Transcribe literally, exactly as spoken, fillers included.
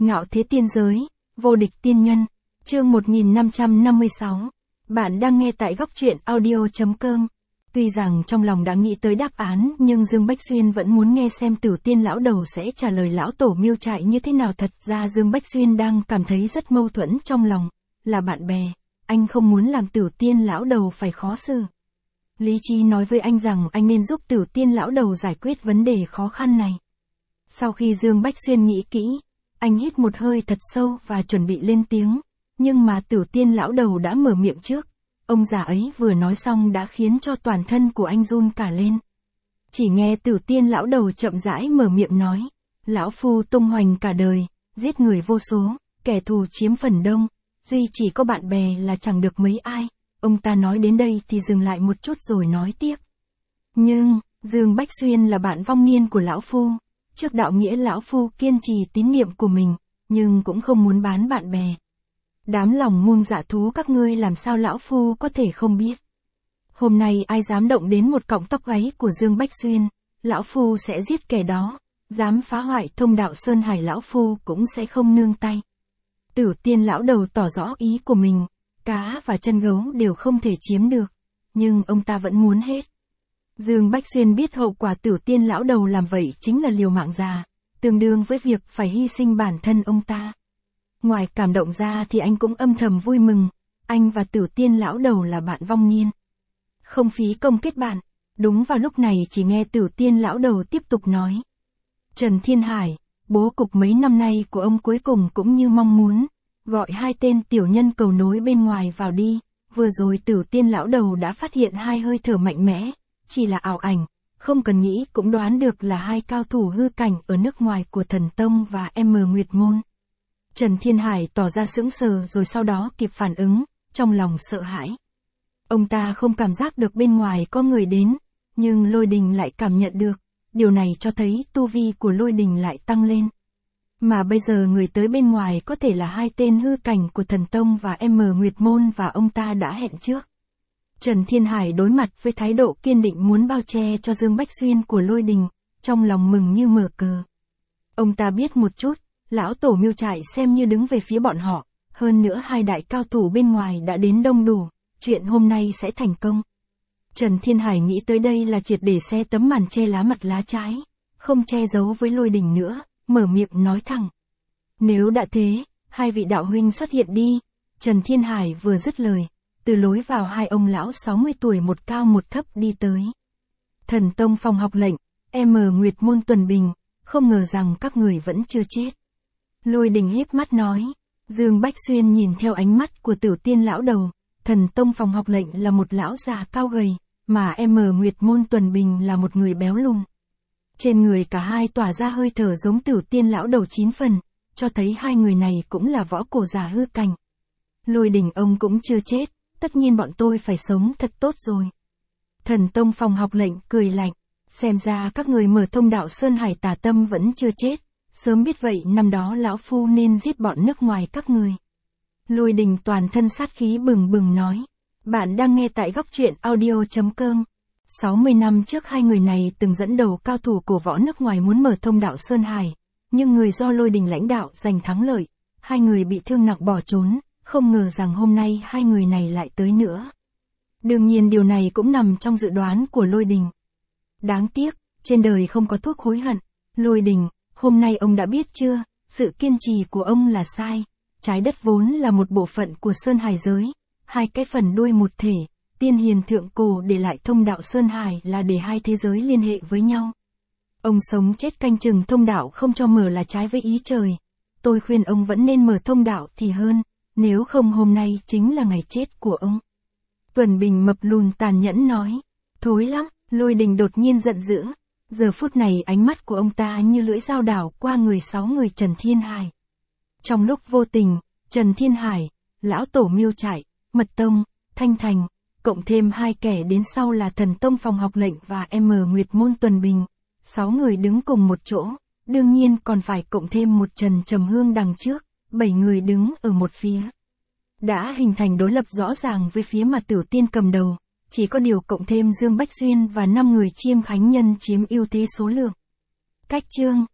Ngạo thế tiên giới, vô địch tiên nhân, chương một nghìn năm trăm năm mươi sáu. Bạn đang nghe tại góc truyện audio chấm com. Tuy rằng trong lòng đã nghĩ tới đáp án, nhưng Dương Bách Xuyên vẫn muốn nghe xem Tử Tiên lão đầu sẽ trả lời lão tổ Miêu Trại như thế nào. Thật ra Dương Bách Xuyên đang cảm thấy rất mâu thuẫn trong lòng, là bạn bè, anh không muốn làm Tử Tiên lão đầu phải khó xử. Lý trí nói với anh rằng anh nên giúp Tử Tiên lão đầu giải quyết vấn đề khó khăn này. Sau khi Dương Bách Xuyên nghĩ kỹ, anh hít một hơi thật sâu và chuẩn bị lên tiếng, nhưng mà Tử Tiên lão đầu đã mở miệng trước. Ông già ấy vừa nói xong đã khiến cho toàn thân của anh run cả lên. Chỉ nghe Tử Tiên lão đầu chậm rãi mở miệng nói, lão phu tung hoành cả đời, giết người vô số, kẻ thù chiếm phần đông, duy chỉ có bạn bè là chẳng được mấy ai. Ông ta nói đến đây thì dừng lại một chút rồi nói tiếp. Nhưng, Dương Bách Xuyên là bạn vong niên của lão phu, trước đạo nghĩa lão phu kiên trì tín niệm của mình, nhưng cũng không muốn bán bạn bè. Đám lòng muông dạ thú các ngươi làm sao lão phu có thể không biết. Hôm nay ai dám động đến một cọng tóc gáy của Dương Bách Xuyên, lão phu sẽ giết kẻ đó, dám phá hoại thông đạo Sơn Hải lão phu cũng sẽ không nương tay. Tử Tiên lão đầu tỏ rõ ý của mình, cá và chân gấu đều không thể chiếm được, nhưng ông ta vẫn muốn hết. Dương Bách Xuyên biết hậu quả Tử Tiên lão đầu làm vậy chính là liều mạng già, tương đương với việc phải hy sinh bản thân ông ta. Ngoài cảm động ra thì anh cũng âm thầm vui mừng, anh và Tử Tiên lão đầu là bạn vong niên. Không phí công kết bạn. Đúng vào lúc này chỉ nghe Tử Tiên lão đầu tiếp tục nói. Trần Thiên Hải, bố cục mấy năm nay của ông cuối cùng cũng như mong muốn, gọi hai tên tiểu nhân cầu nối bên ngoài vào đi. Vừa rồi Tử Tiên lão đầu đã phát hiện hai hơi thở mạnh mẽ, chỉ là ảo ảnh, không cần nghĩ cũng đoán được là hai cao thủ hư cảnh ở nước ngoài của Thần Tông và M Nguyệt Môn. Trần Thiên Hải tỏ ra sững sờ rồi sau đó kịp phản ứng, trong lòng sợ hãi. Ông ta không cảm giác được bên ngoài có người đến, nhưng Lôi Đình lại cảm nhận được, điều này cho thấy tu vi của Lôi Đình lại tăng lên. Mà bây giờ người tới bên ngoài có thể là hai tên hư cảnh của Thần Tông và M Nguyệt Môn và ông ta đã hẹn trước. Trần Thiên Hải đối mặt với thái độ kiên định muốn bao che cho Dương Bách Xuyên của Lôi Đình, trong lòng mừng như mở cờ. Ông ta biết một chút, lão tổ Miêu Trại xem như đứng về phía bọn họ, hơn nữa hai đại cao thủ bên ngoài đã đến đông đủ, chuyện hôm nay sẽ thành công. Trần Thiên Hải nghĩ tới đây là triệt để xe tấm màn che lá mặt lá trái, không che giấu với Lôi Đình nữa, mở miệng nói thẳng. Nếu đã thế, hai vị đạo huynh xuất hiện đi. Trần Thiên Hải vừa dứt lời, từ lối vào hai ông lão sáu mươi tuổi một cao một thấp đi tới. Thần Tông phòng học lệnh, M Nguyệt Môn Tuần Bình, không ngờ rằng các người vẫn chưa chết. Lôi Đình híp mắt nói. Dương Bách Xuyên nhìn theo ánh mắt của Tử Tiên lão đầu, Thần Tông phòng học lệnh là một lão già cao gầy, mà M Nguyệt Môn Tuần Bình là một người béo lùn. Trên người cả hai tỏa ra hơi thở giống Tử Tiên lão đầu chín phần, cho thấy hai người này cũng là võ cổ giả hư cảnh. Lôi Đình ông cũng chưa chết, tất nhiên bọn tôi phải sống thật tốt rồi. Thần Tông phòng học lệnh cười lạnh, xem ra các người mở thông đạo Sơn Hải tà tâm vẫn chưa chết. Sớm biết vậy năm đó lão phu nên giết bọn nước ngoài các người. Lôi Đình toàn thân sát khí bừng bừng nói. Bạn đang nghe tại góc truyện audio chấm com. sáu mươi năm trước hai người này từng dẫn đầu cao thủ cổ võ nước ngoài muốn mở thông đạo Sơn Hải, nhưng người do Lôi Đình lãnh đạo giành thắng lợi, hai người bị thương nặng bỏ trốn, không ngờ rằng hôm nay hai người này lại tới nữa. Đương nhiên điều này cũng nằm trong dự đoán của Lôi Đình. Đáng tiếc, trên đời không có thuốc hối hận. Lôi Đình, hôm nay ông đã biết chưa, sự kiên trì của ông là sai. Trái đất vốn là một bộ phận của Sơn Hải giới, hai cái phần đuôi một thể, tiên hiền thượng cổ để lại thông đạo Sơn Hải là để hai thế giới liên hệ với nhau. Ông sống chết canh chừng thông đạo không cho mở là trái với ý trời. Tôi khuyên ông vẫn nên mở thông đạo thì hơn, nếu không hôm nay chính là ngày chết của ông. Tuần Bình mập lùn tàn nhẫn nói, thối lắm. Lôi Đình đột nhiên giận dữ. Giờ phút này ánh mắt của ông ta như lưỡi dao đảo qua người sáu người Trần Thiên Hải. Trong lúc vô tình, Trần Thiên Hải, lão tổ Miêu Trại, Mật Tông, Thanh Thành, cộng thêm hai kẻ đến sau là Thần Tông phòng học lệnh và M Nguyệt Môn Tuần Bình, sáu người đứng cùng một chỗ, đương nhiên còn phải cộng thêm một Trần Trầm Hương đằng trước, bảy người đứng ở một phía. Đã hình thành đối lập rõ ràng với phía mà Tử Tiên cầm đầu. Chỉ có điều cộng thêm Dương Bách Xuyên và năm người Chiêm Khánh Nhân chiếm ưu thế số lượng. Cách chương